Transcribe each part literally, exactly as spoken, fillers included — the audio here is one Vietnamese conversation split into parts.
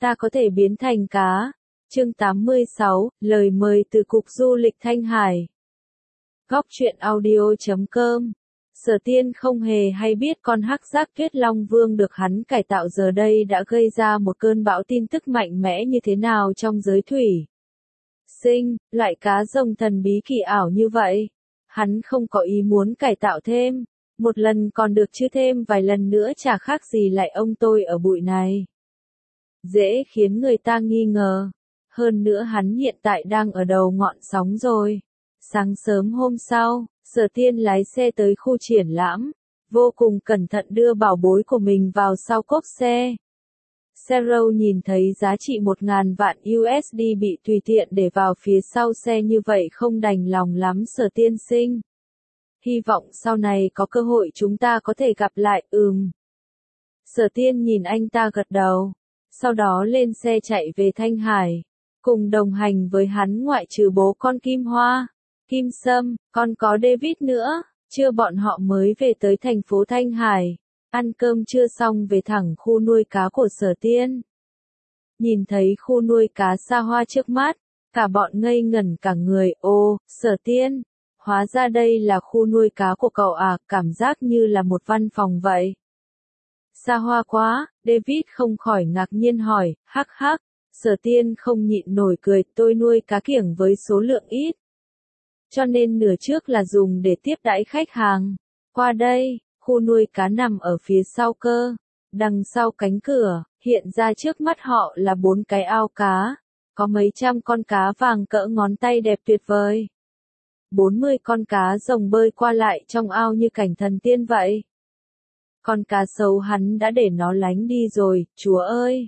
ta có thể biến thành cá. Chương tám mươi sáu, lời mời từ Cục Du lịch Thanh Hải. Góc truyện audio chấm com. Sở Tiên không hề hay biết con hắc giác Tuyết Long Vương được hắn cải tạo giờ đây đã gây ra một cơn bão tin tức mạnh mẽ như thế nào trong giới thủy sinh, loại cá rồng thần bí kỳ ảo như vậy. Hắn không có ý muốn cải tạo thêm, một lần còn được chứ thêm vài lần nữa chả khác gì lại ông tôi ở bụi này. Dễ khiến người ta nghi ngờ. Hơn nữa hắn hiện tại đang ở đầu ngọn sóng rồi. Sáng sớm hôm sau, Sở Tiên lái xe tới khu triển lãm, vô cùng cẩn thận đưa bảo bối của mình vào sau cốp xe. Sarah nhìn thấy giá trị một ngàn vạn u ét đê bị tùy tiện để vào phía sau xe như vậy không đành lòng lắm Sở Tiên sinh. Hy vọng sau này có cơ hội chúng ta có thể gặp lại, ừm. Sở Tiên nhìn anh ta gật đầu, sau đó lên xe chạy về Thanh Hải. Cùng đồng hành với hắn ngoại trừ bố con Kim Hoa, Kim Sâm, còn có David nữa. Trưa bọn họ mới về tới thành phố Thanh Hải, ăn cơm trưa xong về thẳng khu nuôi cá của Sở Tiên. Nhìn thấy khu nuôi cá xa hoa trước mắt, cả bọn ngây ngẩn cả người. Ô, Sở Tiên, hóa ra đây là khu nuôi cá của cậu à, cảm giác như là một văn phòng vậy. Xa hoa quá, David không khỏi ngạc nhiên hỏi, hắc hắc. Sở Tiên không nhịn nổi cười, tôi nuôi cá kiểng với số lượng ít. Cho nên nửa trước là dùng để tiếp đãi khách hàng. Qua đây, khu nuôi cá nằm ở phía sau cơ. Đằng sau cánh cửa, hiện ra trước mắt họ là bốn cái ao cá. Có mấy trăm con cá vàng cỡ ngón tay đẹp tuyệt vời. Bốn mươi con cá rồng bơi qua lại trong ao như cảnh thần tiên vậy. Con cá sấu hắn đã để nó lánh đi rồi, chúa ơi!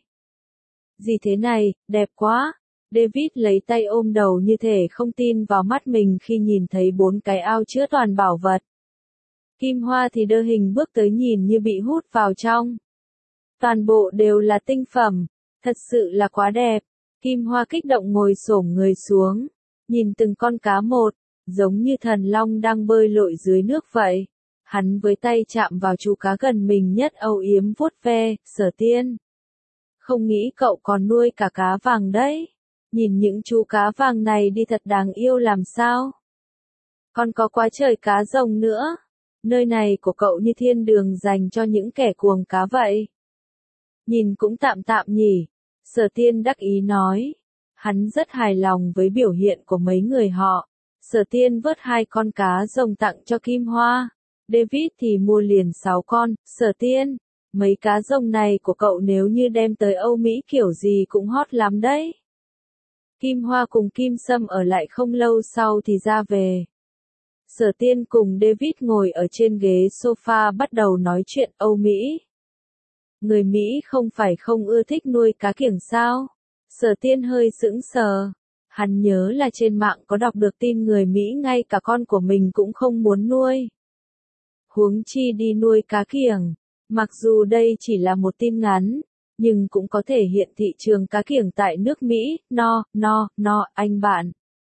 Gì thế này, đẹp quá. David lấy tay ôm đầu như thể không tin vào mắt mình khi nhìn thấy bốn cái ao chứa toàn bảo vật. Kim Hoa thì đơ hình bước tới nhìn như bị hút vào trong. Toàn bộ đều là tinh phẩm, thật sự là quá đẹp. Kim Hoa kích động ngồi xổm người xuống, nhìn từng con cá một, giống như thần long đang bơi lội dưới nước vậy. Hắn với tay chạm vào chú cá gần mình nhất âu yếm vuốt ve, Sở Tiên. Không nghĩ cậu còn nuôi cả cá vàng đấy. Nhìn những chú cá vàng này đi thật đáng yêu làm sao. Còn có quá trời cá rồng nữa. Nơi này của cậu như thiên đường dành cho những kẻ cuồng cá vậy. Nhìn cũng tạm tạm nhỉ. Sở Tiên đắc ý nói. Hắn rất hài lòng với biểu hiện của mấy người họ. Sở Tiên vớt hai con cá rồng tặng cho Kim Hoa. David thì mua liền sáu con. Sở Tiên, mấy cá rồng này của cậu nếu như đem tới Âu Mỹ kiểu gì cũng hot lắm đấy. Kim Hoa cùng Kim Sâm ở lại không lâu sau thì ra về. Sở Tiên cùng David ngồi ở trên ghế sofa bắt đầu nói chuyện Âu Mỹ. Người Mỹ không phải không ưa thích nuôi cá kiểng sao? Sở Tiên hơi sững sờ. Hắn nhớ là trên mạng có đọc được tin người Mỹ ngay cả con của mình cũng không muốn nuôi. Huống chi đi nuôi cá kiểng. Mặc dù đây chỉ là một tin ngắn, nhưng cũng có thể hiện thị trường cá kiểng tại nước Mỹ. No, no, no, anh bạn.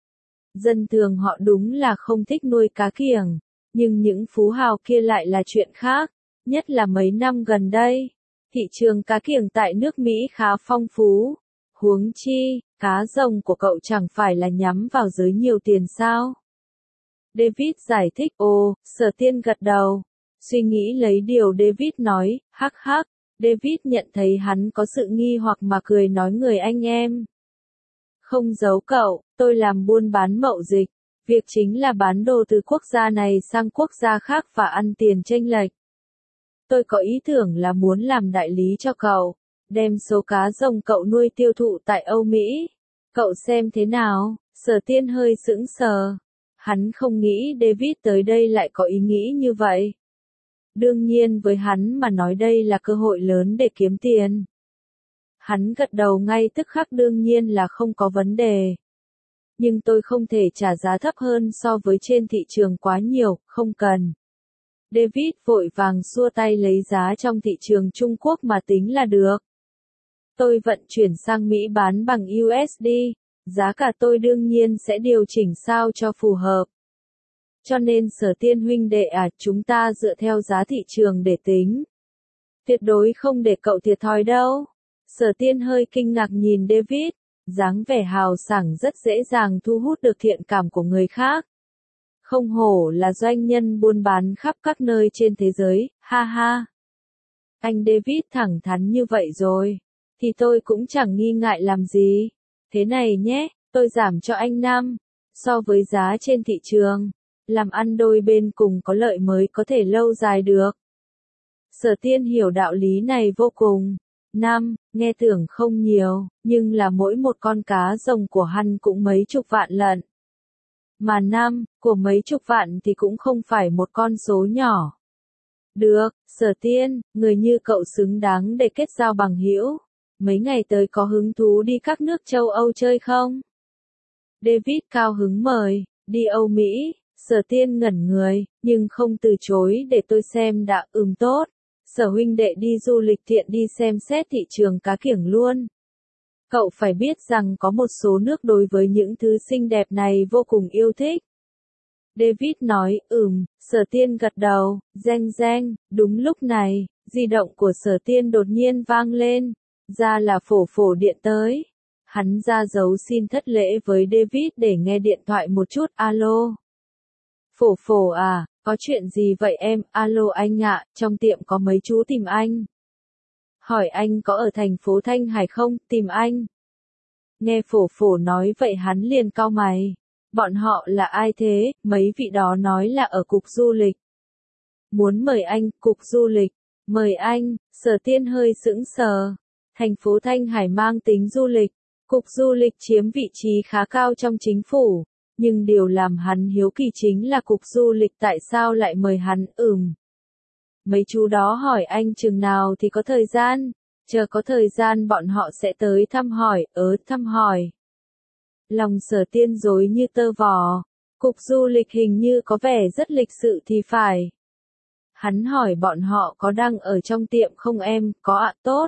Dân thường họ đúng là không thích nuôi cá kiểng, nhưng những phú hào kia lại là chuyện khác, nhất là mấy năm gần đây. Thị trường cá kiểng tại nước Mỹ khá phong phú. Huống chi, cá rồng của cậu chẳng phải là nhắm vào giới nhiều tiền sao? David giải thích. Ồ, Sở Tiên gật đầu. Suy nghĩ lấy điều David nói, hắc hắc. David nhận thấy hắn có sự nghi hoặc mà cười nói người anh em. Không giấu cậu, tôi làm buôn bán mậu dịch. Việc chính là bán đồ từ quốc gia này sang quốc gia khác và ăn tiền chênh lệch. Tôi có ý tưởng là muốn làm đại lý cho cậu, đem số cá rồng cậu nuôi tiêu thụ tại Âu Mỹ. Cậu xem thế nào? Sở Tiên hơi sững sờ. Hắn không nghĩ David tới đây lại có ý nghĩ như vậy. Đương nhiên với hắn mà nói đây là cơ hội lớn để kiếm tiền. Hắn gật đầu ngay tức khắc đương nhiên là không có vấn đề. Nhưng tôi không thể trả giá thấp hơn so với trên thị trường quá nhiều, không cần. David vội vàng xua tay lấy giá trong thị trường Trung Quốc mà tính là được. Tôi vận chuyển sang Mỹ bán bằng u ét đê, giá cả tôi đương nhiên sẽ điều chỉnh sao cho phù hợp. Cho nên Sở Tiên huynh đệ à, chúng ta dựa theo giá thị trường để tính. Tuyệt đối không để cậu thiệt thòi đâu. Sở Tiên hơi kinh ngạc nhìn David, dáng vẻ hào sảng rất dễ dàng thu hút được thiện cảm của người khác. Không hổ là doanh nhân buôn bán khắp các nơi trên thế giới, ha ha. Anh David thẳng thắn như vậy rồi, thì tôi cũng chẳng nghi ngại làm gì. Thế này nhé, tôi giảm cho anh năm, so với giá trên thị trường. Làm ăn đôi bên cùng có lợi mới có thể lâu dài được. Sở Tiên hiểu đạo lý này vô cùng. Năm, nghe tưởng không nhiều, nhưng là mỗi một con cá rồng của hắn cũng mấy chục vạn lận. Mà năm, của mấy chục vạn thì cũng không phải một con số nhỏ. Được, Sở Tiên, người như cậu xứng đáng để kết giao bằng hữu. Mấy ngày tới có hứng thú đi các nước châu Âu chơi không? David cao hứng mời, đi Âu Mỹ. Sở Tiên ngẩn người, nhưng không từ chối để tôi xem đã, ừm tốt. Sở huynh đệ đi du lịch tiện đi xem xét thị trường cá kiểng luôn. Cậu phải biết rằng có một số nước đối với những thứ xinh đẹp này vô cùng yêu thích. David nói, ừm, Sở Tiên gật đầu, reng reng, đúng lúc này, di động của Sở Tiên đột nhiên vang lên, ra là phổ phổ điện tới. Hắn ra dấu xin thất lễ với David để nghe điện thoại một chút, alo. Phổ phổ à, có chuyện gì vậy em, alo anh ạ, trong tiệm có mấy chú tìm anh. Hỏi anh có ở thành phố Thanh Hải không, tìm anh. Nghe phổ phổ nói vậy hắn liền cau mày. Bọn họ là ai thế, mấy vị đó nói là ở cục du lịch. Muốn mời anh, cục du lịch, mời anh, Sở Tiên hơi sững sờ. Thành phố Thanh Hải mang tính du lịch, cục du lịch chiếm vị trí khá cao trong chính phủ. Nhưng điều làm hắn hiếu kỳ chính là cục du lịch tại sao lại mời hắn, ừm. Mấy chú đó hỏi anh chừng nào thì có thời gian, chờ có thời gian bọn họ sẽ tới thăm hỏi, ớ thăm hỏi. Lòng Sở Tiên rối như tơ vò, cục du lịch hình như có vẻ rất lịch sự thì phải. Hắn hỏi bọn họ có đang ở trong tiệm không em, có ạ, tốt.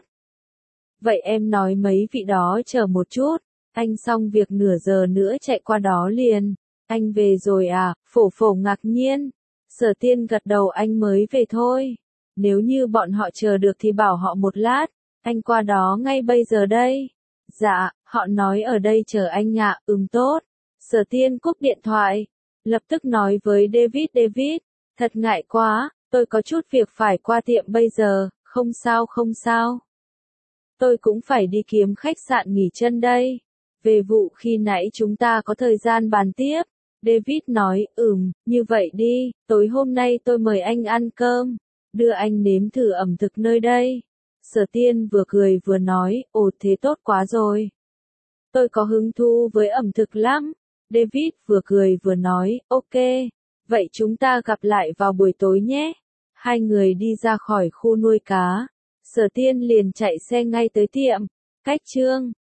Vậy em nói mấy vị đó chờ một chút. Anh xong việc nửa giờ nữa chạy qua đó liền. Anh về rồi à, phổ phổ ngạc nhiên. Sở Tiên gật đầu, anh mới về thôi. Nếu như bọn họ chờ được thì bảo họ một lát. Anh qua đó ngay bây giờ đây. Dạ, họ nói ở đây chờ anh ạ, ừm tốt. Sở Tiên cúp điện thoại. Lập tức nói với David, David, thật ngại quá, tôi có chút việc phải qua tiệm bây giờ, không sao không sao. Tôi cũng phải đi kiếm khách sạn nghỉ chân đây. Về vụ khi nãy chúng ta có thời gian bàn tiếp. David nói, ừm, như vậy đi, tối hôm nay tôi mời anh ăn cơm, đưa anh nếm thử ẩm thực nơi đây. Sở Tiên vừa cười vừa nói, ồ thế tốt quá rồi. Tôi có hứng thú với ẩm thực lắm. David vừa cười vừa nói, ok, vậy chúng ta gặp lại vào buổi tối nhé. Hai người đi ra khỏi khu nuôi cá. Sở Tiên liền chạy xe ngay tới tiệm. Cách chương